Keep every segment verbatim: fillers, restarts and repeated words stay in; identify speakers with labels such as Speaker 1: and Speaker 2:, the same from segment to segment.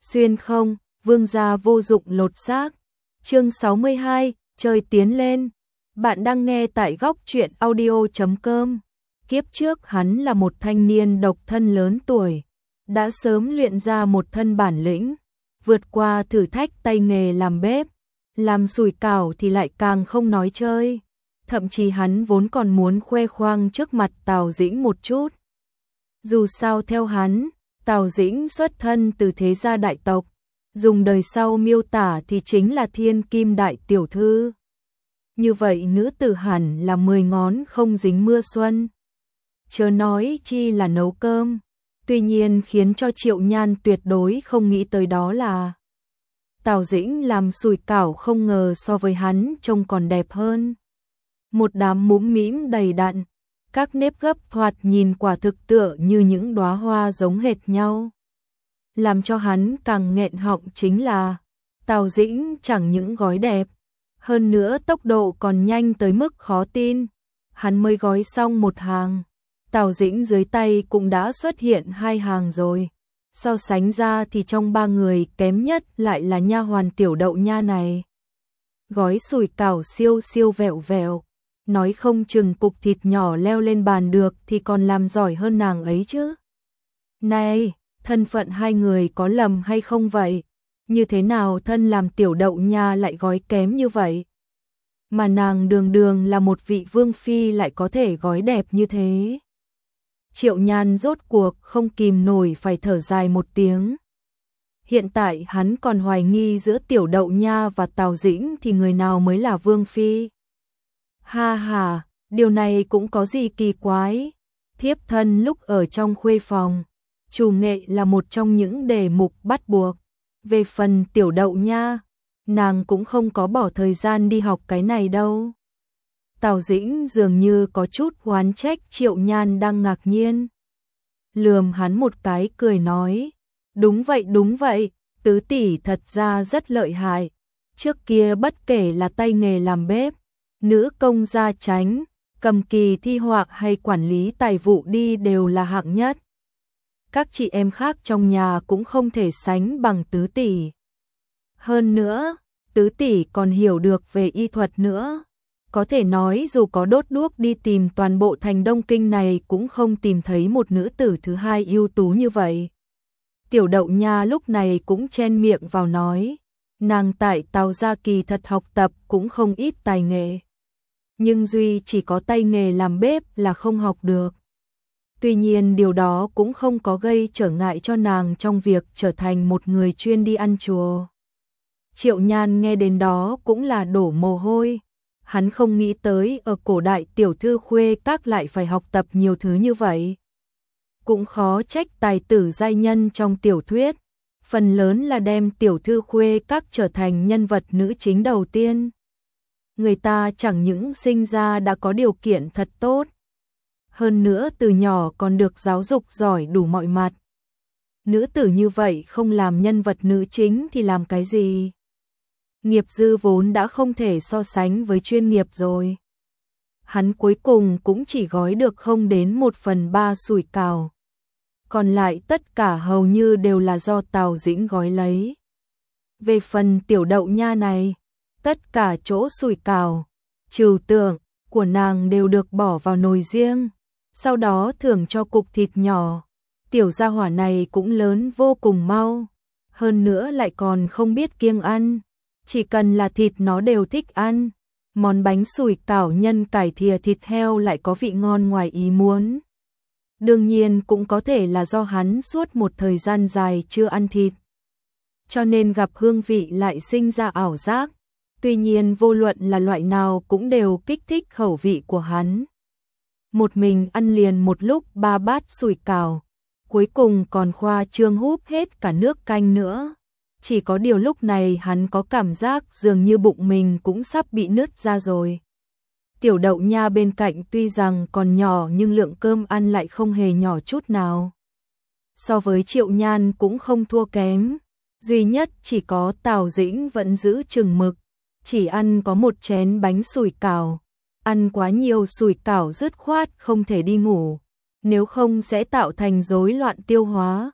Speaker 1: Xuyên không, vương gia vô dụng lột xác. Chương sáu mươi hai, chơi tiến lên. Bạn đang nghe tại góc truyện audio chấm com. Kiếp trước hắn là một thanh niên độc thân lớn tuổi, đã sớm luyện ra một thân bản lĩnh, vượt qua thử thách tay nghề làm bếp, làm sủi cảo thì lại càng không nói chơi. Thậm chí hắn vốn còn muốn khoe khoang trước mặt Tào Dĩnh một chút. Dù sao theo hắn, Tào Dĩnh xuất thân từ thế gia đại tộc, dùng đời sau miêu tả thì chính là thiên kim đại tiểu thư. Như vậy nữ tử hẳn là mười ngón không dính mưa xuân. Chớ nói chi là nấu cơm. Tuy nhiên khiến cho Triệu Nhan tuyệt đối không nghĩ tới đó là Tào Dĩnh làm sủi cảo không ngờ so với hắn trông còn đẹp hơn. Một đám mũm mĩm đầy đặn, các nếp gấp thoạt nhìn quả thực tựa như những đóa hoa giống hệt nhau. Làm cho hắn càng nghẹn họng chính là Tào Dĩnh chẳng những gói đẹp, hơn nữa tốc độ còn nhanh tới mức khó tin. Hắn mới gói xong một hàng, Tào Dĩnh dưới tay cũng đã xuất hiện hai hàng rồi. So sánh ra thì trong ba người kém nhất lại là nha hoàn Tiểu Đậu Nha này. Gói sủi cảo siêu siêu vẹo vẹo, nói không chừng cục thịt nhỏ leo lên bàn được thì còn làm giỏi hơn nàng ấy chứ. Này, thân phận hai người có lầm hay không vậy? Như thế nào thân làm Tiểu Đậu Nha lại gói kém như vậy? Mà nàng đường đường là một vị vương phi lại có thể gói đẹp như thế. Triệu Nhan rốt cuộc không kìm nổi phải thở dài một tiếng. Hiện tại hắn còn hoài nghi giữa Tiểu Đậu Nha và Tào Dĩnh thì người nào mới là vương phi. Ha ha, điều này cũng có gì kỳ quái. Thiếp thân lúc ở trong khuê phòng, chủ nghệ là một trong những đề mục bắt buộc. Về phần Tiểu Đậu Nha, nàng cũng không có bỏ thời gian đi học cái này đâu. Tào Dĩnh dường như có chút oán trách Triệu Nhan đang ngạc nhiên. Lườm hắn một cái cười nói, đúng vậy đúng vậy, tứ tỷ thật ra rất lợi hại. Trước kia bất kể là tay nghề làm bếp, nữ công gia chánh, cầm kỳ thi họa hay quản lý tài vụ đi đều là hạng nhất. Các chị em khác trong nhà cũng không thể sánh bằng tứ tỷ. Hơn nữa, tứ tỷ còn hiểu được về y thuật nữa. Có thể nói dù có đốt đuốc đi tìm toàn bộ thành Đông Kinh này cũng không tìm thấy một nữ tử thứ hai ưu tú như vậy. Tiểu Đậu Nha lúc này cũng chen miệng vào nói, nàng tại Tào gia kỳ thật học tập cũng không ít tài nghệ. Nhưng duy chỉ có tay nghề làm bếp là không học được. Tuy nhiên điều đó cũng không có gây trở ngại cho nàng trong việc trở thành một người chuyên đi ăn chùa. Triệu Nhan nghe đến đó cũng là đổ mồ hôi. Hắn không nghĩ tới ở cổ đại tiểu thư khuê các lại phải học tập nhiều thứ như vậy. Cũng khó trách tài tử giai nhân trong tiểu thuyết, phần lớn là đem tiểu thư khuê các trở thành nhân vật nữ chính đầu tiên. Người ta chẳng những sinh ra đã có điều kiện thật tốt, hơn nữa từ nhỏ còn được giáo dục giỏi đủ mọi mặt. Nữ tử như vậy không làm nhân vật nữ chính thì làm cái gì? Nghiệp dư vốn đã không thể so sánh với chuyên nghiệp rồi. Hắn cuối cùng cũng chỉ gói được không đến một phần ba sủi cảo. Còn lại tất cả hầu như đều là do Tào Dĩnh gói lấy. Về phần Tiểu Đậu Nha này, tất cả chỗ sủi cảo, trừu tượng của nàng đều được bỏ vào nồi riêng, sau đó thưởng cho cục thịt nhỏ. Tiểu gia hỏa này cũng lớn vô cùng mau, hơn nữa lại còn không biết kiêng ăn. Chỉ cần là thịt nó đều thích ăn. Món bánh sủi cảo nhân cải thìa thịt heo lại có vị ngon ngoài ý muốn. Đương nhiên cũng có thể là do hắn suốt một thời gian dài chưa ăn thịt, cho nên gặp hương vị lại sinh ra ảo giác. Tuy nhiên vô luận là loại nào cũng đều kích thích khẩu vị của hắn. Một mình ăn liền một lúc ba bát sủi cảo, cuối cùng còn khoa trương húp hết cả nước canh nữa. Chỉ có điều lúc này hắn có cảm giác dường như bụng mình cũng sắp bị nứt ra rồi. Tiểu Đậu Nha bên cạnh tuy rằng còn nhỏ nhưng lượng cơm ăn lại không hề nhỏ chút nào. So với Triệu Nhan cũng không thua kém. Duy nhất chỉ có Tào Dĩnh vẫn giữ chừng mực, chỉ ăn có một chén bánh sủi cảo. Ăn quá nhiều sủi cảo dứt khoát không thể đi ngủ, nếu không sẽ tạo thành rối loạn tiêu hóa.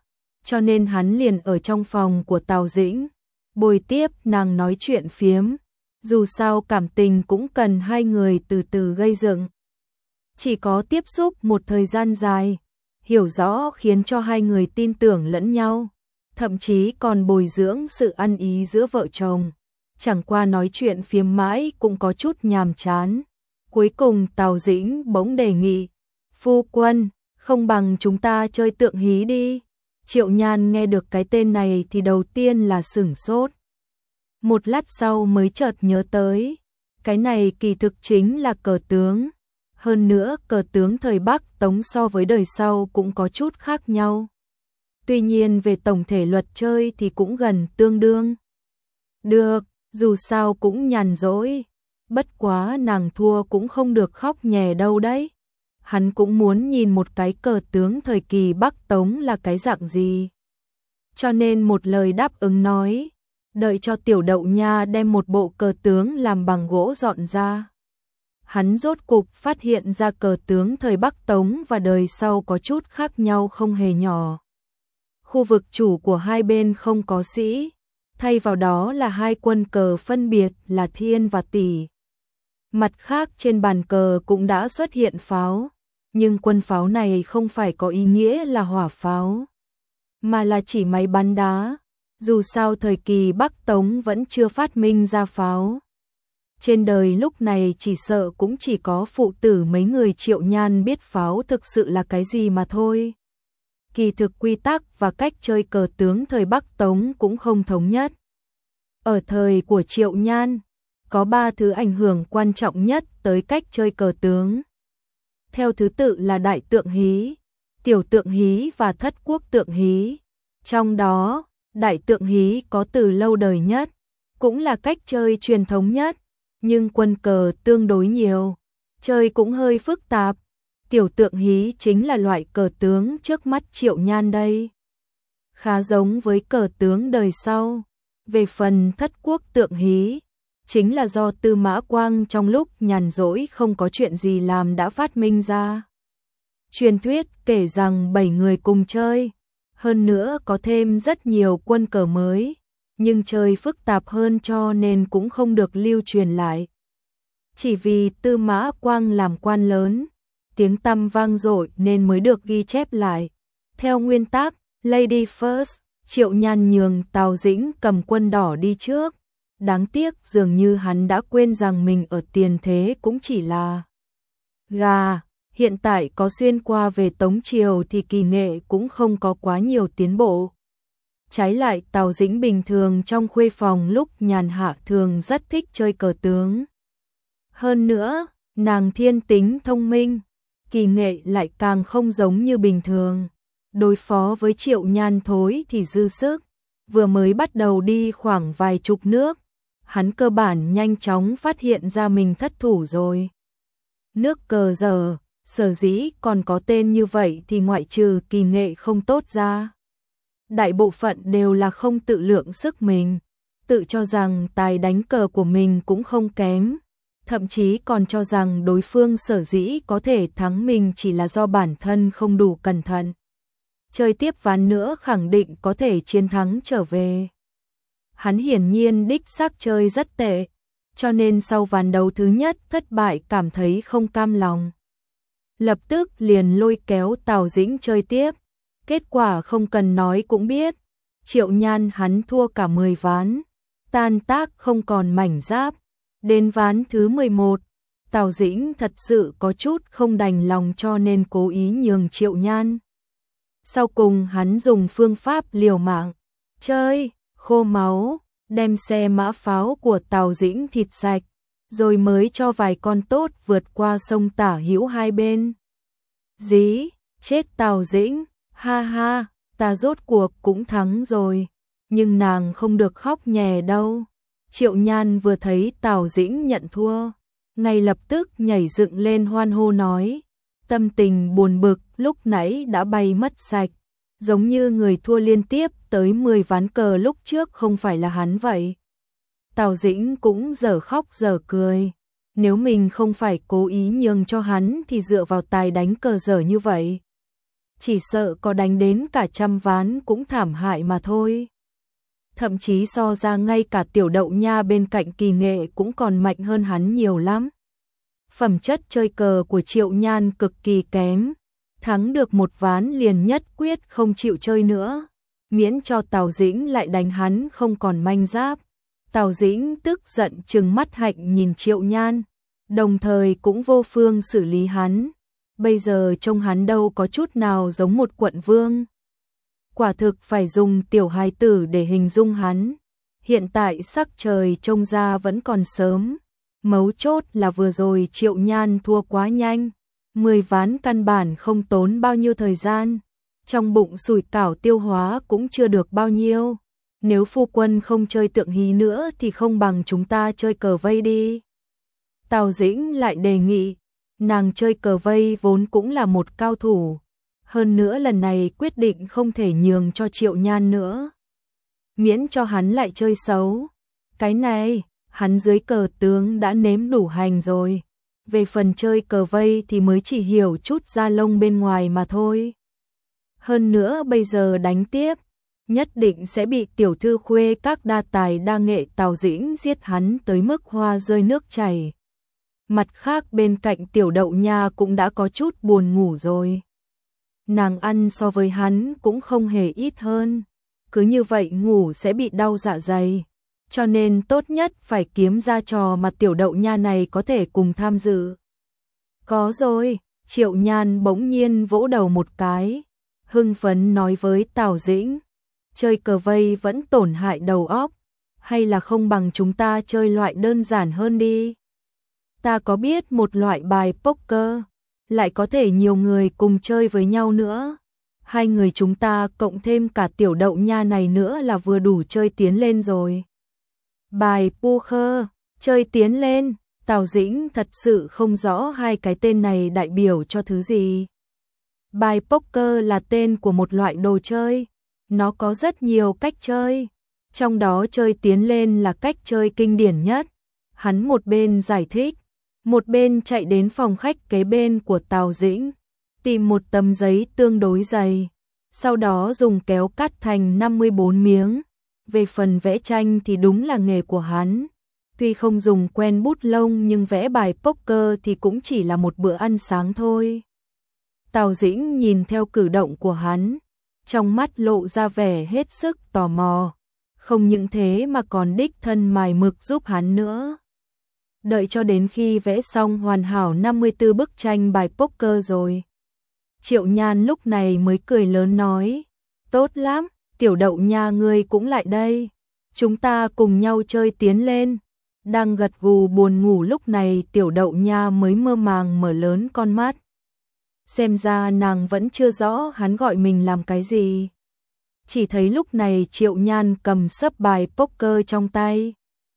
Speaker 1: cho nên hắn liền ở trong phòng của Tào Dĩnh, bồi tiếp nàng nói chuyện phiếm, dù sao cảm tình cũng cần hai người từ từ gây dựng. Chỉ có tiếp xúc một thời gian dài, hiểu rõ khiến cho hai người tin tưởng lẫn nhau, thậm chí còn bồi dưỡng sự ăn ý giữa vợ chồng. Chẳng qua nói chuyện phiếm mãi cũng có chút nhàm chán. Cuối cùng Tào Dĩnh bỗng đề nghị, phu quân, không bằng chúng ta chơi tượng hí đi. Triệu Nhan nghe được cái tên này thì đầu tiên là sửng sốt. Một lát sau mới chợt nhớ tới, cái này kỳ thực chính là cờ tướng. Hơn nữa cờ tướng thời Bắc Tống so với đời sau cũng có chút khác nhau. Tuy nhiên về tổng thể luật chơi thì cũng gần tương đương. Được, dù sao cũng nhàn rỗi. Bất quá nàng thua cũng không được khóc nhè đâu đấy. Hắn cũng muốn nhìn một cái cờ tướng thời kỳ Bắc Tống là cái dạng gì. Cho nên một lời đáp ứng nói, đợi cho Tiểu Đậu Nha đem một bộ cờ tướng làm bằng gỗ dọn ra. Hắn rốt cục phát hiện ra cờ tướng thời Bắc Tống và đời sau có chút khác nhau không hề nhỏ. Khu vực chủ của hai bên không có sĩ, thay vào đó là hai quân cờ phân biệt là thiên và tỷ. Mặt khác trên bàn cờ cũng đã xuất hiện pháo, nhưng quân pháo này không phải có ý nghĩa là hỏa pháo, mà là chỉ máy bắn đá, dù sao thời kỳ Bắc Tống vẫn chưa phát minh ra pháo. Trên đời lúc này chỉ sợ cũng chỉ có phụ tử mấy người Triệu Nhan biết pháo thực sự là cái gì mà thôi. Kỳ thực quy tắc và cách chơi cờ tướng thời Bắc Tống cũng không thống nhất. Ở thời của Triệu Nhan, có ba thứ ảnh hưởng quan trọng nhất tới cách chơi cờ tướng. Theo thứ tự là đại tượng hí, tiểu tượng hí và thất quốc tượng hí. Trong đó, đại tượng hí có từ lâu đời nhất, cũng là cách chơi truyền thống nhất, nhưng quân cờ tương đối nhiều, chơi cũng hơi phức tạp. Tiểu tượng hí chính là loại cờ tướng trước mắt Triệu Nhan đây. Khá giống với cờ tướng đời sau. Về phần thất quốc tượng hí, chính là do Tư Mã Quang trong lúc nhàn rỗi không có chuyện gì làm đã phát minh ra. Truyền thuyết kể rằng bảy người cùng chơi, hơn nữa có thêm rất nhiều quân cờ mới, nhưng chơi phức tạp hơn cho nên cũng không được lưu truyền lại. Chỉ vì Tư Mã Quang làm quan lớn, tiếng tăm vang dội nên mới được ghi chép lại. Theo nguyên tắc, Lady First, Triệu Nhan nhường Tào Dĩnh cầm quân đỏ đi trước. Đáng tiếc dường như hắn đã quên rằng mình ở tiền thế cũng chỉ là gà. Hiện tại có xuyên qua về Tống Triều thì kỳ nghệ cũng không có quá nhiều tiến bộ. Trái lại Tào Dĩnh bình thường trong khuê phòng lúc nhàn hạ thường rất thích chơi cờ tướng. Hơn nữa, nàng thiên tính thông minh, kỳ nghệ lại càng không giống như bình thường. Đối phó với Triệu Nhan thối thì dư sức, vừa mới bắt đầu đi khoảng vài chục nước, hắn cơ bản nhanh chóng phát hiện ra mình thất thủ rồi. Nước cờ giờ, sở dĩ còn có tên như vậy thì ngoại trừ kỳ nghệ không tốt ra. Đại bộ phận đều là không tự lượng sức mình, tự cho rằng tài đánh cờ của mình cũng không kém, thậm chí còn cho rằng đối phương sở dĩ có thể thắng mình chỉ là do bản thân không đủ cẩn thận. Chơi tiếp ván nữa khẳng định có thể chiến thắng trở về. Hắn hiển nhiên đích xác chơi rất tệ, cho nên sau ván đấu thứ nhất thất bại cảm thấy không cam lòng. Lập tức liền lôi kéo Tào Dĩnh chơi tiếp. Kết quả không cần nói cũng biết, Triệu Nhan hắn thua cả mười ván, tan tác không còn mảnh giáp. Đến ván thứ mười một, Tào Dĩnh thật sự có chút không đành lòng cho nên cố ý nhường Triệu Nhan. Sau cùng hắn dùng phương pháp liều mạng, chơi, khô máu, đem xe mã pháo của Tào Dĩnh thịt sạch, rồi mới cho vài con tốt vượt qua sông tả hữu hai bên. Dí, chết Tào Dĩnh, ha ha, ta rốt cuộc cũng thắng rồi, nhưng nàng không được khóc nhè đâu. Triệu Nhan vừa thấy Tào Dĩnh nhận thua, ngay lập tức nhảy dựng lên hoan hô nói, tâm tình buồn bực lúc nãy đã bay mất sạch, giống như người thua liên tiếp tới mười ván cờ lúc trước không phải là hắn vậy. Tào Dĩnh cũng dở khóc dở cười, nếu mình không phải cố ý nhường cho hắn thì dựa vào tài đánh cờ dở như vậy, chỉ sợ có đánh đến cả trăm ván cũng thảm hại mà thôi. Thậm chí so ra ngay cả Tiểu Đậu Nha bên cạnh Kỳ Nghệ cũng còn mạnh hơn hắn nhiều lắm. Phẩm chất chơi cờ của Triệu Nhan cực kỳ kém, thắng được một ván liền nhất quyết không chịu chơi nữa, miễn cho Tào Dĩnh lại đánh hắn không còn manh giáp. Tào Dĩnh tức giận trừng mắt hạnh nhìn Triệu Nhan, đồng thời cũng vô phương xử lý hắn. Bây giờ trông hắn đâu có chút nào giống một quận vương. Quả thực phải dùng tiểu hài tử để hình dung hắn. Hiện tại sắc trời trông ra vẫn còn sớm. Mấu chốt là vừa rồi Triệu Nhan thua quá nhanh. Mười ván căn bản không tốn bao nhiêu thời gian. Trong bụng sủi cảo tiêu hóa cũng chưa được bao nhiêu. Nếu phu quân không chơi tượng hí nữa thì không bằng chúng ta chơi cờ vây đi. Tào Dĩnh lại đề nghị. Nàng chơi cờ vây vốn cũng là một cao thủ. Hơn nữa lần này quyết định không thể nhường cho Triệu Nhan nữa. Miễn cho hắn lại chơi xấu. Cái này, hắn dưới cờ tướng đã nếm đủ hành rồi. Về phần chơi cờ vây thì mới chỉ hiểu chút da lông bên ngoài mà thôi. Hơn nữa bây giờ đánh tiếp, nhất định sẽ bị tiểu thư khuê các đa tài đa nghệ Tào Dĩnh giết hắn tới mức hoa rơi nước chảy. Mặt khác bên cạnh Tiểu Đậu Nha cũng đã có chút buồn ngủ rồi. Nàng ăn so với hắn cũng không hề ít hơn. Cứ như vậy ngủ sẽ bị đau dạ dày. Cho nên tốt nhất phải kiếm ra trò mà Tiểu Đậu Nha này có thể cùng tham dự. Có rồi, Triệu Nhan bỗng nhiên vỗ đầu một cái. Hưng phấn nói với Tào Dĩnh. Chơi cờ vây vẫn tổn hại đầu óc. Hay là không bằng chúng ta chơi loại đơn giản hơn đi. Ta có biết một loại bài poker, lại có thể nhiều người cùng chơi với nhau nữa. Hai người chúng ta cộng thêm cả Tiểu Đậu Nha này nữa là vừa đủ chơi tiến lên rồi. Bài poker, chơi tiến lên, Tào Dĩnh thật sự không rõ hai cái tên này đại biểu cho thứ gì. Bài poker là tên của một loại đồ chơi, nó có rất nhiều cách chơi, trong đó chơi tiến lên là cách chơi kinh điển nhất. Hắn một bên giải thích, một bên chạy đến phòng khách kế bên của Tào Dĩnh, tìm một tấm giấy tương đối dày, sau đó dùng kéo cắt thành năm mươi bốn miếng. Về phần vẽ tranh thì đúng là nghề của hắn. Tuy không dùng quen bút lông nhưng vẽ bài poker thì cũng chỉ là một bữa ăn sáng thôi. Tào Dĩnh nhìn theo cử động của hắn, trong mắt lộ ra vẻ hết sức tò mò. Không những thế mà còn đích thân mài mực giúp hắn nữa. Đợi cho đến khi vẽ xong hoàn hảo năm mươi tư bức tranh bài poker rồi, Triệu Nhan lúc này mới cười lớn nói, tốt lắm, Tiểu Đậu Nha ngươi cũng lại đây, chúng ta cùng nhau chơi tiến lên. Đang gật gù buồn ngủ lúc này Tiểu Đậu Nha mới mơ màng mở lớn con mắt. Xem ra nàng vẫn chưa rõ hắn gọi mình làm cái gì. Chỉ thấy lúc này Triệu Nhan cầm sấp bài poker trong tay,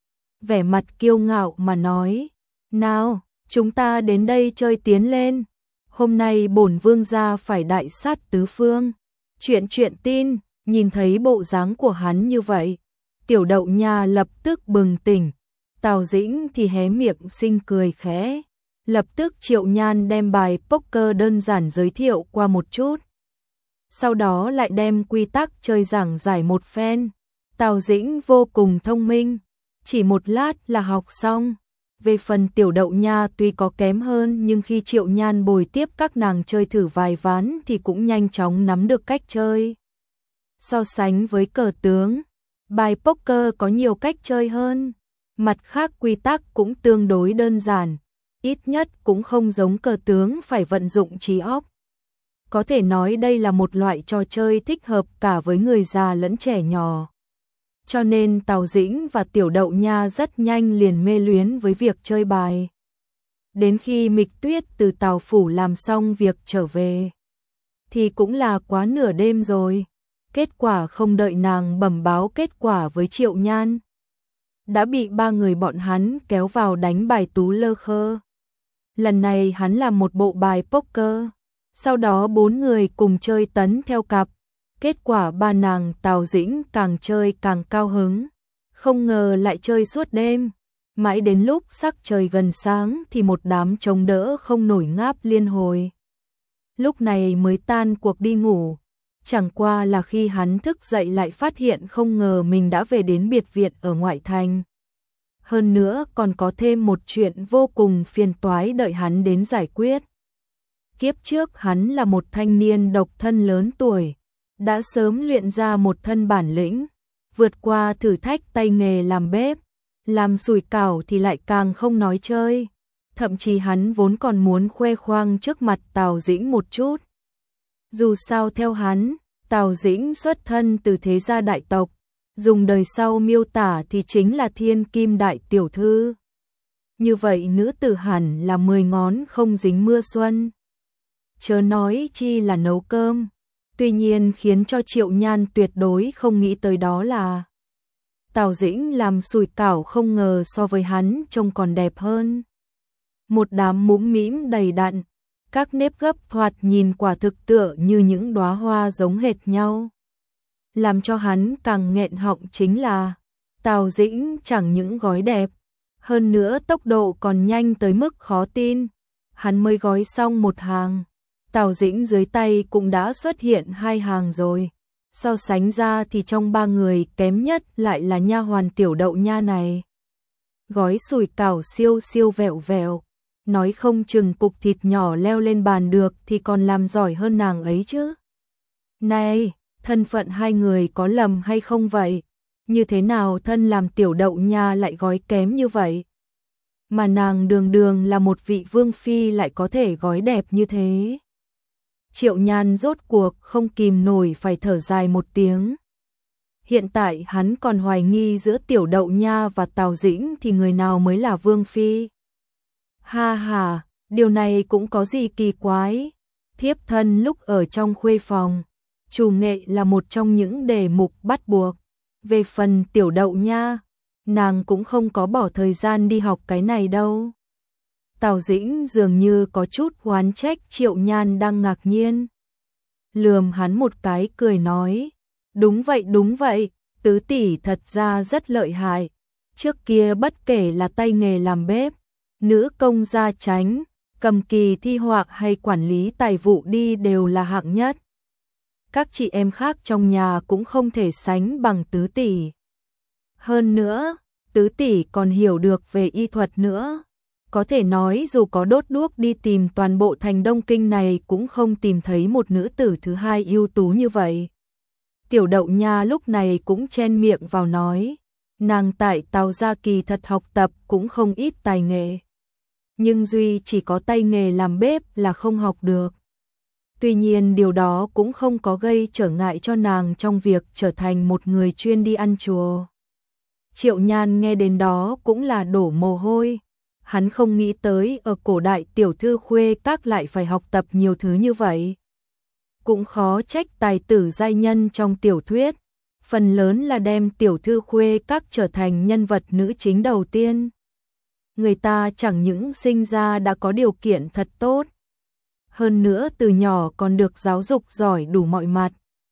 Speaker 1: vẻ mặt kiêu ngạo mà nói, nào, chúng ta đến đây chơi tiến lên. Hôm nay bổn vương gia phải đại sát tứ phương. Chuyện chuyện tin, nhìn thấy bộ dáng của hắn như vậy, Tiểu Đậu Nha lập tức bừng tỉnh. Tào Dĩnh thì hé miệng xinh cười khẽ. Lập tức Triệu Nhan đem bài poker đơn giản giới thiệu qua một chút. Sau đó lại đem quy tắc chơi giảng giải một phen. Tào Dĩnh vô cùng thông minh, chỉ một lát là học xong. Về phần Tiểu Đậu Nha tuy có kém hơn nhưng khi Triệu Nhan bồi tiếp các nàng chơi thử vài ván thì cũng nhanh chóng nắm được cách chơi. So sánh với cờ tướng, bài poker có nhiều cách chơi hơn. Mặt khác quy tắc cũng tương đối đơn giản, ít nhất cũng không giống cờ tướng phải vận dụng trí óc. Có thể nói đây là một loại trò chơi thích hợp cả với người già lẫn trẻ nhỏ. Cho nên Tào Dĩnh và Tiểu Đậu Nha rất nhanh liền mê luyến với việc chơi bài. Đến khi Mịch Tuyết từ Tào phủ làm xong việc trở về, thì cũng là quá nửa đêm rồi. Kết quả không đợi nàng bẩm báo kết quả với Triệu Nhan, đã bị ba người bọn hắn kéo vào đánh bài tú lơ khơ. Lần này hắn làm một bộ bài poker, sau đó bốn người cùng chơi tấn theo cặp. Kết quả ba nàng Tào Dĩnh càng chơi càng cao hứng, không ngờ lại chơi suốt đêm. Mãi đến lúc sắc trời gần sáng thì một đám chống đỡ không nổi ngáp liên hồi. lúc này mới tan cuộc đi ngủ. Chẳng qua là khi hắn thức dậy lại phát hiện không ngờ mình đã về đến biệt viện ở ngoại thành. Hơn nữa còn có thêm một chuyện vô cùng phiền toái đợi hắn đến giải quyết. Kiếp trước hắn là một thanh niên độc thân lớn tuổi, đã sớm luyện ra một thân bản lĩnh, vượt qua thử thách tay nghề làm bếp, làm sủi cảo thì lại càng không nói chơi. Thậm chí hắn vốn còn muốn khoe khoang trước mặt Tào Dĩnh một chút. Dù sao theo hắn, Tào Dĩnh xuất thân từ thế gia đại tộc, dùng đời sau miêu tả thì chính là thiên kim đại tiểu thư. Như vậy nữ tử hẳn là mười ngón không dính mưa xuân. Chớ nói chi là nấu cơm. Tuy nhiên khiến cho Triệu Nhan tuyệt đối không nghĩ tới đó là Tào Dĩnh làm sủi cảo không ngờ so với hắn trông còn đẹp hơn. Một đám mũm mĩm đầy đặn, các nếp gấp thoạt nhìn quả thực tựa như những đóa hoa giống hệt nhau. Làm cho hắn càng nghẹn họng chính là Tào Dĩnh chẳng những gói đẹp, hơn nữa tốc độ còn nhanh tới mức khó tin. Hắn mới gói xong một hàng, Tào Dĩnh dưới tay cũng đã xuất hiện hai hàng rồi. So sánh ra thì trong ba người kém nhất lại là nha hoàn Tiểu Đậu Nha này. Gói sủi cảo siêu siêu vẹo vẹo, nói không chừng cục thịt nhỏ leo lên bàn được thì còn làm giỏi hơn nàng ấy chứ. Này, thân phận hai người có lầm hay không vậy? Như thế nào thân làm Tiểu Đậu Nha lại gói kém như vậy? Mà nàng đường đường là một vị vương phi lại có thể gói đẹp như thế. Triệu Nhan rốt cuộc không kìm nổi phải thở dài một tiếng. Hiện tại hắn còn hoài nghi giữa Tiểu Đậu Nha và Tào Dĩnh thì người nào mới là vương phi. Ha ha, điều này cũng có gì kỳ quái. Thiếp thân lúc ở trong khuê phòng, chủ nghệ là một trong những đề mục bắt buộc. Về phần Tiểu Đậu Nha, nàng cũng không có bỏ thời gian đi học cái này đâu. Tào Dĩnh dường như có chút oán trách Triệu Nhan đang ngạc nhiên. Lườm hắn một cái cười nói, đúng vậy đúng vậy, tứ tỷ thật ra rất lợi hại. Trước kia bất kể là tay nghề làm bếp, nữ công gia chánh, cầm kỳ thi họa hay quản lý tài vụ đi đều là hạng nhất. Các chị em khác trong nhà cũng không thể sánh bằng tứ tỷ. Hơn nữa, tứ tỷ còn hiểu được về y thuật nữa. Có thể nói dù có đốt đuốc đi tìm toàn bộ thành Đông Kinh này cũng không tìm thấy một nữ tử thứ hai ưu tú như vậy. Tiểu Đậu Nha lúc này cũng chen miệng vào nói, nàng tại Tào gia kỳ thật học tập cũng không ít tài nghệ. Nhưng duy chỉ có tay nghề làm bếp là không học được. Tuy nhiên điều đó cũng không có gây trở ngại cho nàng trong việc trở thành một người chuyên đi ăn chùa. Triệu Nhan nghe đến đó cũng là đổ mồ hôi. Hắn không nghĩ tới ở cổ đại tiểu thư khuê các lại phải học tập nhiều thứ như vậy. Cũng khó trách tài tử giai nhân trong tiểu thuyết, phần lớn là đem tiểu thư khuê các trở thành nhân vật nữ chính đầu tiên. Người ta chẳng những sinh ra đã có điều kiện thật tốt, hơn nữa từ nhỏ còn được giáo dục giỏi đủ mọi mặt.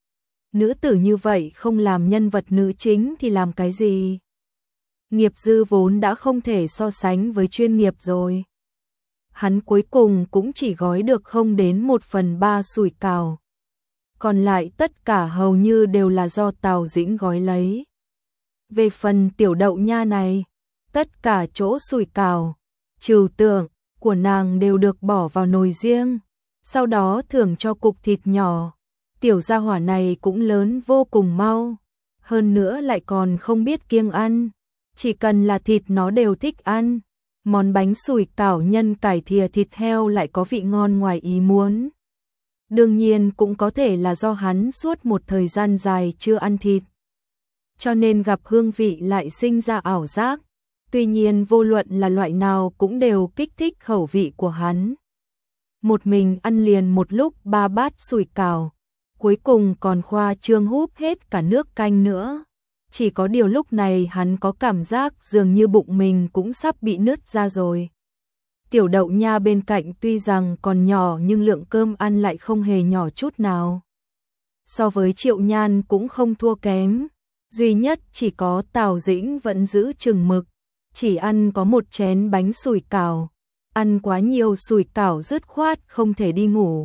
Speaker 1: Nữ tử như vậy không làm nhân vật nữ chính thì làm cái gì? Nghiệp dư vốn đã không thể so sánh với chuyên nghiệp rồi. Hắn cuối cùng cũng chỉ gói được không đến một phần ba sủi cảo. Còn lại tất cả hầu như đều là do Tào Dĩnh gói lấy. Về phần Tiểu Đậu Nha này, tất cả chỗ sủi cảo, trừu tượng của nàng đều được bỏ vào nồi riêng, sau đó thưởng cho cục thịt nhỏ. Tiểu gia hỏa này cũng lớn vô cùng mau, hơn nữa lại còn không biết kiêng ăn. Chỉ cần là thịt nó đều thích ăn. Món bánh sủi cảo nhân cải thìa thịt heo lại có vị ngon ngoài ý muốn. Đương nhiên cũng có thể là do hắn suốt một thời gian dài chưa ăn thịt, cho nên gặp hương vị lại sinh ra ảo giác. Tuy nhiên vô luận là loại nào cũng đều kích thích khẩu vị của hắn. Một mình ăn liền một lúc ba bát sủi cảo, cuối cùng còn khoa trương húp hết cả nước canh nữa. Chỉ có điều lúc này hắn có cảm giác dường như bụng mình cũng sắp bị nứt ra rồi. Tiểu Đậu Nha bên cạnh tuy rằng còn nhỏ nhưng lượng cơm ăn lại không hề nhỏ chút nào. So với Triệu Nhan cũng không thua kém. Duy nhất chỉ có Tào Dĩnh vẫn giữ chừng mực. Chỉ ăn có một chén bánh sủi cảo. Ăn quá nhiều sủi cảo dứt khoát không thể đi ngủ.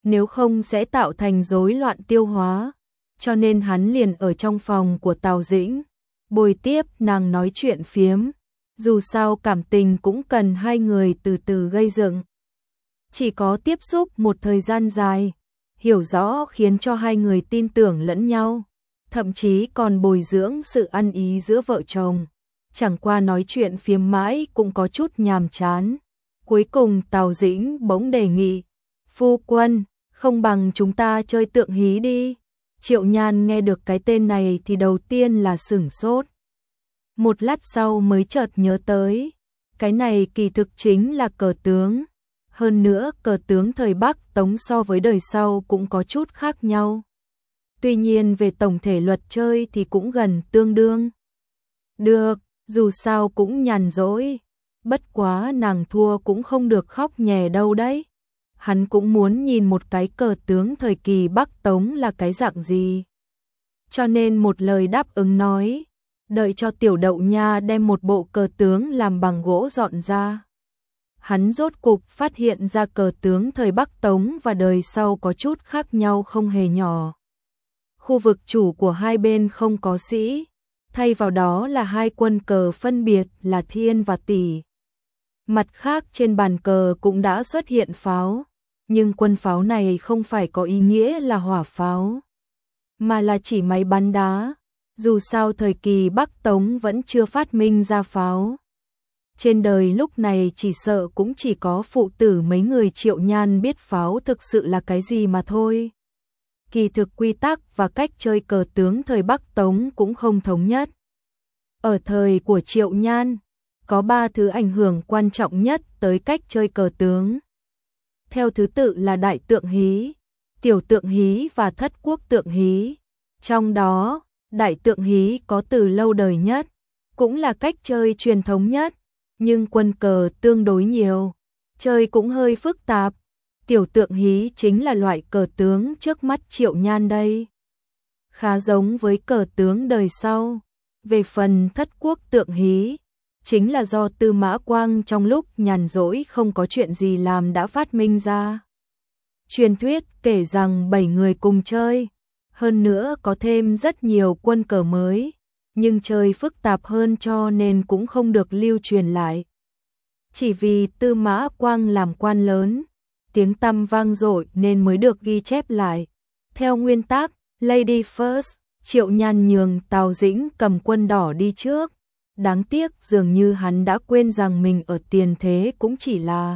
Speaker 1: nếu không sẽ tạo thành rối loạn tiêu hóa, cho nên hắn liền ở trong phòng của Tào Dĩnh, bồi tiếp nàng nói chuyện phiếm, dù sao cảm tình cũng cần hai người từ từ gây dựng. Chỉ có tiếp xúc một thời gian dài, hiểu rõ khiến cho hai người tin tưởng lẫn nhau, thậm chí còn bồi dưỡng sự ăn ý giữa vợ chồng. Chẳng qua nói chuyện phiếm mãi cũng có chút nhàm chán. Cuối cùng Tào Dĩnh bỗng đề nghị, phu quân, không bằng chúng ta chơi tượng hí đi. Triệu Nhan nghe được cái tên này thì đầu tiên là sửng sốt. Một lát sau mới chợt nhớ tới, cái này kỳ thực chính là cờ tướng. Hơn nữa cờ tướng thời Bắc Tống so với đời sau cũng có chút khác nhau. Tuy nhiên về tổng thể luật chơi thì cũng gần tương đương. Được, dù sao cũng nhàn rỗi. Bất quá nàng thua cũng không được khóc nhè đâu đấy. Hắn cũng muốn nhìn một cái cờ tướng thời kỳ Bắc Tống là cái dạng gì. Cho nên một lời đáp ứng nói, đợi cho Tiểu Đậu Nha đem một bộ cờ tướng làm bằng gỗ dọn ra. Hắn rốt cục phát hiện ra cờ tướng thời Bắc Tống và đời sau có chút khác nhau không hề nhỏ. Khu vực chủ của hai bên không có sĩ, thay vào đó là hai quân cờ phân biệt là thiên và tỷ. Mặt khác trên bàn cờ cũng đã xuất hiện pháo, nhưng quân pháo này không phải có ý nghĩa là hỏa pháo, mà là chỉ máy bắn đá, dù sao thời kỳ Bắc Tống vẫn chưa phát minh ra pháo. Trên đời lúc này chỉ sợ cũng chỉ có phụ tử mấy người Triệu Nhan biết pháo thực sự là cái gì mà thôi. Kỳ thực quy tắc và cách chơi cờ tướng thời Bắc Tống cũng không thống nhất. Ở thời của Triệu Nhan, có ba thứ ảnh hưởng quan trọng nhất tới cách chơi cờ tướng. Theo thứ tự là đại tượng hí, tiểu tượng hí và thất quốc tượng hí. Trong đó, đại tượng hí có từ lâu đời nhất, cũng là cách chơi truyền thống nhất, nhưng quân cờ tương đối nhiều, chơi cũng hơi phức tạp. Tiểu tượng hí chính là loại cờ tướng trước mắt Triệu Nhan đây. Khá giống với cờ tướng đời sau. Về phần thất quốc tượng hí, chính là do Tư Mã Quang trong lúc nhàn rỗi không có chuyện gì làm đã phát minh ra. Truyền thuyết kể rằng bảy người cùng chơi, hơn nữa có thêm rất nhiều quân cờ mới, nhưng chơi phức tạp hơn cho nên cũng không được lưu truyền lại. Chỉ vì Tư Mã Quang làm quan lớn, tiếng tăm vang dội nên mới được ghi chép lại. Theo nguyên tắc, Lady First, Triệu Nhan nhường Tào Dĩnh cầm quân đỏ đi trước. Đáng tiếc dường như hắn đã quên rằng mình ở tiền thế cũng chỉ là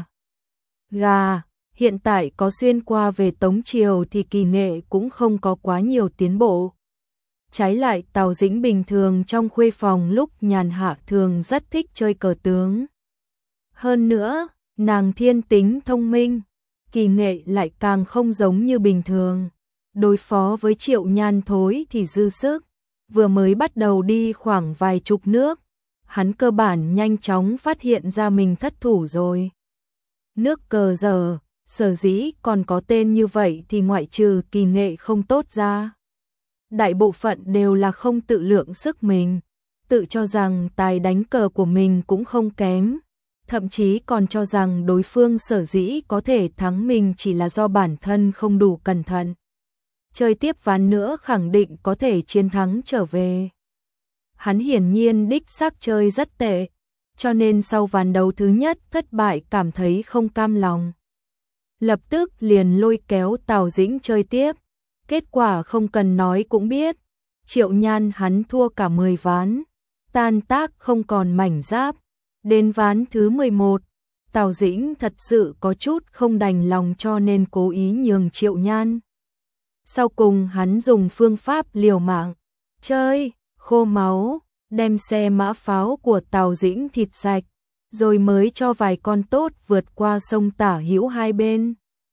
Speaker 1: gà. Hiện tại có xuyên qua về Tống Triều thì kỳ nghệ cũng không có quá nhiều tiến bộ. Trái lại Tào Dĩnh bình thường trong khuê phòng lúc nhàn hạ thường rất thích chơi cờ tướng. Hơn nữa, nàng thiên tính thông minh, kỳ nghệ lại càng không giống như bình thường. Đối phó với Triệu Nhan thối thì dư sức, vừa mới bắt đầu đi khoảng vài chục nước, hắn cơ bản nhanh chóng phát hiện ra mình thất thủ rồi. Nước cờ giờ, sở dĩ còn có tên như vậy thì ngoại trừ kỳ nghệ không tốt ra, đại bộ phận đều là không tự lượng sức mình, tự cho rằng tài đánh cờ của mình cũng không kém, thậm chí còn cho rằng đối phương sở dĩ có thể thắng mình chỉ là do bản thân không đủ cẩn thận. Chơi tiếp ván nữa khẳng định có thể chiến thắng trở về. Hắn hiển nhiên đích xác chơi rất tệ, cho nên sau ván đấu thứ nhất thất bại cảm thấy không cam lòng. Lập tức liền lôi kéo Tào Dĩnh chơi tiếp, kết quả không cần nói cũng biết, Triệu Nhan hắn thua cả mười ván, tan tác không còn mảnh giáp. Đến ván thứ mười một, Tào Dĩnh thật sự có chút không đành lòng cho nên cố ý nhường Triệu Nhan. Sau cùng hắn dùng phương pháp liều mạng, chơi, khô máu, đem xe mã pháo của Tào Dĩnh thịt sạch, rồi mới cho vài con tốt vượt qua sông tả hữu hai bên.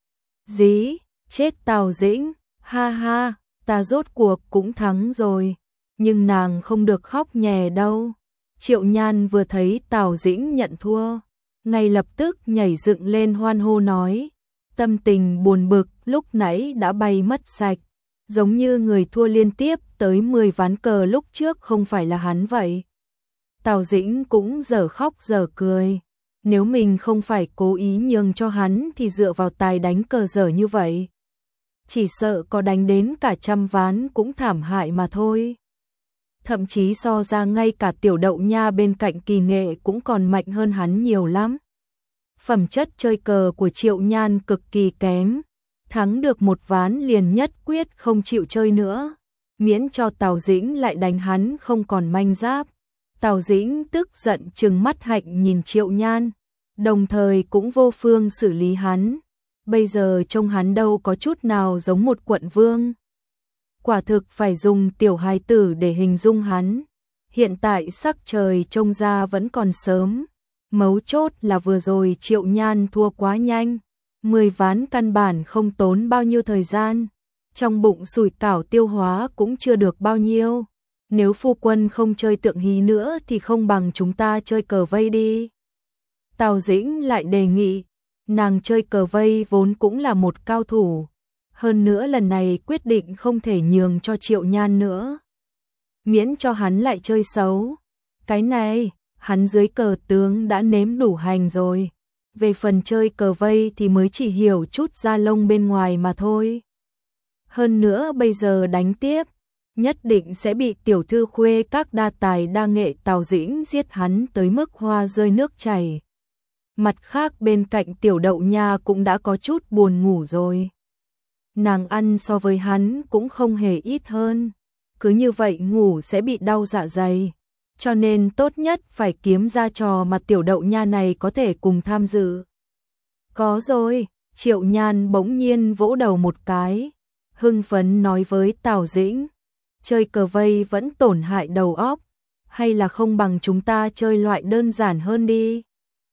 Speaker 1: Dí, chết Tào Dĩnh, ha ha, ta rốt cuộc cũng thắng rồi, nhưng nàng không được khóc nhè đâu. Triệu Nhan vừa thấy Tào Dĩnh nhận thua, ngay lập tức nhảy dựng lên hoan hô nói, tâm tình buồn bực lúc nãy đã bay mất sạch, giống như người thua liên tiếp tới mười ván cờ lúc trước không phải là hắn vậy. Tào Dĩnh cũng dở khóc dở cười, nếu mình không phải cố ý nhường cho hắn thì dựa vào tài đánh cờ dở như vậy, chỉ sợ có đánh đến cả trăm ván cũng thảm hại mà thôi. Thậm chí so ra ngay cả Tiểu Đậu Nha bên cạnh Kỳ Nghệ cũng còn mạnh hơn hắn nhiều lắm. Phẩm chất chơi cờ của Triệu Nhan cực kỳ kém, thắng được một ván liền nhất quyết không chịu chơi nữa, miễn cho Tào Dĩnh lại đánh hắn không còn manh giáp. Tào Dĩnh tức giận trừng mắt hạnh nhìn Triệu Nhan, đồng thời cũng vô phương xử lý hắn. Bây giờ trông hắn đâu có chút nào giống một quận vương. Quả thực phải dùng tiểu hài tử để hình dung hắn. Hiện tại sắc trời trông ra vẫn còn sớm. Mấu chốt là vừa rồi Triệu Nhan thua quá nhanh. Mười ván căn bản không tốn bao nhiêu thời gian. Trong bụng sủi cảo tiêu hóa cũng chưa được bao nhiêu. Nếu phu quân không chơi tượng hí nữa thì không bằng chúng ta chơi cờ vây đi. Tào Dĩnh lại đề nghị. Nàng chơi cờ vây vốn cũng là một cao thủ. Hơn nữa lần này quyết định không thể nhường cho Triệu Nhan nữa. Miễn cho hắn lại chơi xấu. Cái này, hắn dưới cờ tướng đã nếm đủ hành rồi. Về phần chơi cờ vây thì mới chỉ hiểu chút da lông bên ngoài mà thôi. Hơn nữa bây giờ đánh tiếp, nhất định sẽ bị tiểu thư khuê các đa tài đa nghệ Tào Dĩnh giết hắn tới mức hoa rơi nước chảy. Mặt khác bên cạnh Tiểu Đậu Nha cũng đã có chút buồn ngủ rồi. Nàng ăn so với hắn cũng không hề ít hơn. Cứ như vậy ngủ sẽ bị đau dạ dày. Cho nên tốt nhất phải kiếm ra trò mà Tiểu Đậu Nha này có thể cùng tham dự. Có rồi, Triệu Nhan bỗng nhiên vỗ đầu một cái. Hưng phấn nói với Tào Dĩnh. Chơi cờ vây vẫn tổn hại đầu óc. Hay là không bằng chúng ta chơi loại đơn giản hơn đi.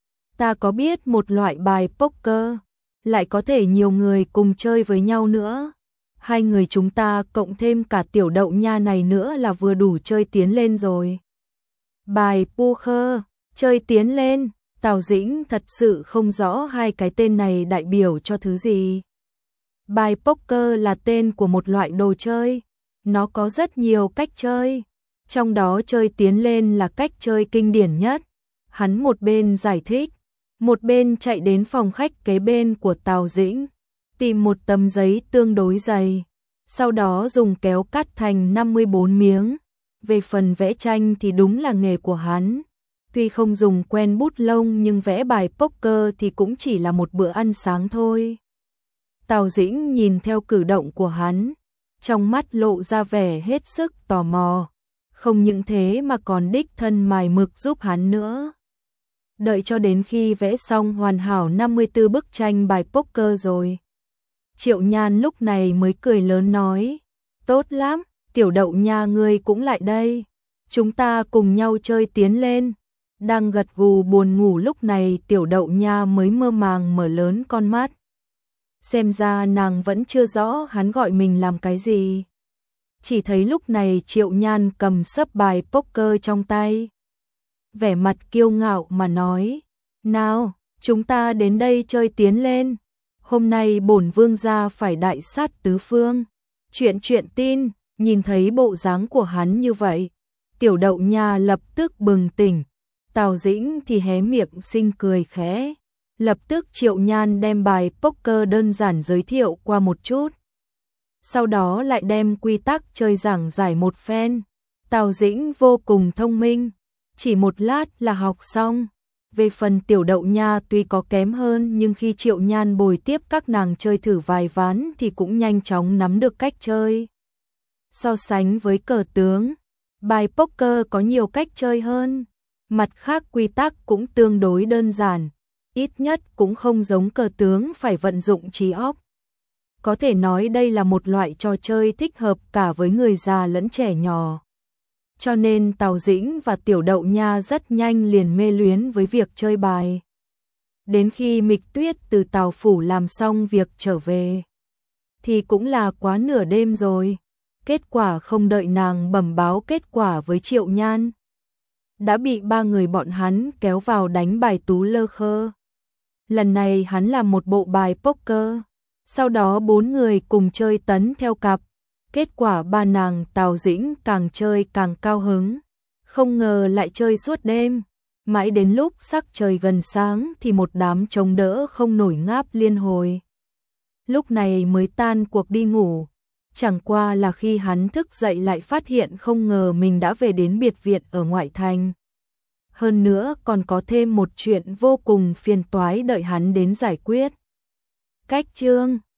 Speaker 1: Ta có biết một loại bài poker, lại có thể nhiều người cùng chơi với nhau nữa. Hai người chúng ta cộng thêm cả Tiểu Đậu Nha này nữa là vừa đủ chơi tiến lên rồi. Bài poker, chơi tiến lên, Tào Dĩnh thật sự không rõ hai cái tên này đại biểu cho thứ gì. Bài poker là tên của một loại đồ chơi, nó có rất nhiều cách chơi, trong đó chơi tiến lên là cách chơi kinh điển nhất. Hắn một bên giải thích, một bên chạy đến phòng khách kế bên của Tào Dĩnh, tìm một tấm giấy tương đối dày, sau đó dùng kéo cắt thành năm mươi bốn miếng. Về phần vẽ tranh thì đúng là nghề của hắn. Tuy không dùng quen bút lông nhưng vẽ bài poker thì cũng chỉ là một bữa ăn sáng thôi. Tào Dĩnh nhìn theo cử động của hắn, trong mắt lộ ra vẻ hết sức tò mò. Không những thế mà còn đích thân mài mực giúp hắn nữa. Đợi cho đến khi vẽ xong hoàn hảo năm mươi tư bức tranh bài poker rồi, Triệu Nhan lúc này mới cười lớn nói, tốt lắm, Tiểu Đậu Nha ngươi cũng lại đây, chúng ta cùng nhau chơi tiến lên. Đang gật gù buồn ngủ lúc này Tiểu Đậu Nha mới mơ màng mở lớn con mắt. Xem ra nàng vẫn chưa rõ hắn gọi mình làm cái gì. Chỉ thấy lúc này Triệu Nhan cầm sấp bài poker trong tay, vẻ mặt kiêu ngạo mà nói, nào, chúng ta đến đây chơi tiến lên. Hôm nay bổn vương gia phải đại sát tứ phương. Chuyện chuyện tin, nhìn thấy bộ dáng của hắn như vậy, Tiểu Đậu Nha lập tức bừng tỉnh. Tào Dĩnh thì hé miệng xinh cười khẽ. Lập tức Triệu Nhan đem bài poker đơn giản giới thiệu qua một chút. Sau đó lại đem quy tắc chơi giảng giải một phen. Tào Dĩnh vô cùng thông minh, chỉ một lát là học xong. Về phần Tiểu Đậu Nha tuy có kém hơn nhưng khi Triệu Nhan bồi tiếp các nàng chơi thử vài ván thì cũng nhanh chóng nắm được cách chơi. So sánh với cờ tướng, bài poker có nhiều cách chơi hơn. Mặt khác quy tắc cũng tương đối đơn giản, ít nhất cũng không giống cờ tướng phải vận dụng trí óc. Có thể nói đây là một loại trò chơi thích hợp cả với người già lẫn trẻ nhỏ. Cho nên Tào Dĩnh và Tiểu Đậu Nha rất nhanh liền mê luyến với việc chơi bài. Đến khi Mịch Tuyết từ Tào phủ làm xong việc trở về, thì cũng là quá nửa đêm rồi. Kết quả không đợi nàng bẩm báo kết quả với Triệu Nhan, đã bị ba người bọn hắn kéo vào đánh bài tú lơ khơ. Lần này hắn làm một bộ bài poker, sau đó bốn người cùng chơi tấn theo cặp. Kết quả ba nàng Tào Dĩnh càng chơi càng cao hứng, không ngờ lại chơi suốt đêm. Mãi đến lúc sắc trời gần sáng thì một đám chống đỡ không nổi ngáp liên hồi. lúc này mới tan cuộc đi ngủ. Chẳng qua là khi hắn thức dậy lại phát hiện không ngờ mình đã về đến biệt viện ở ngoại thành. Hơn nữa còn có thêm một chuyện vô cùng phiền toái đợi hắn đến giải quyết. Cách chương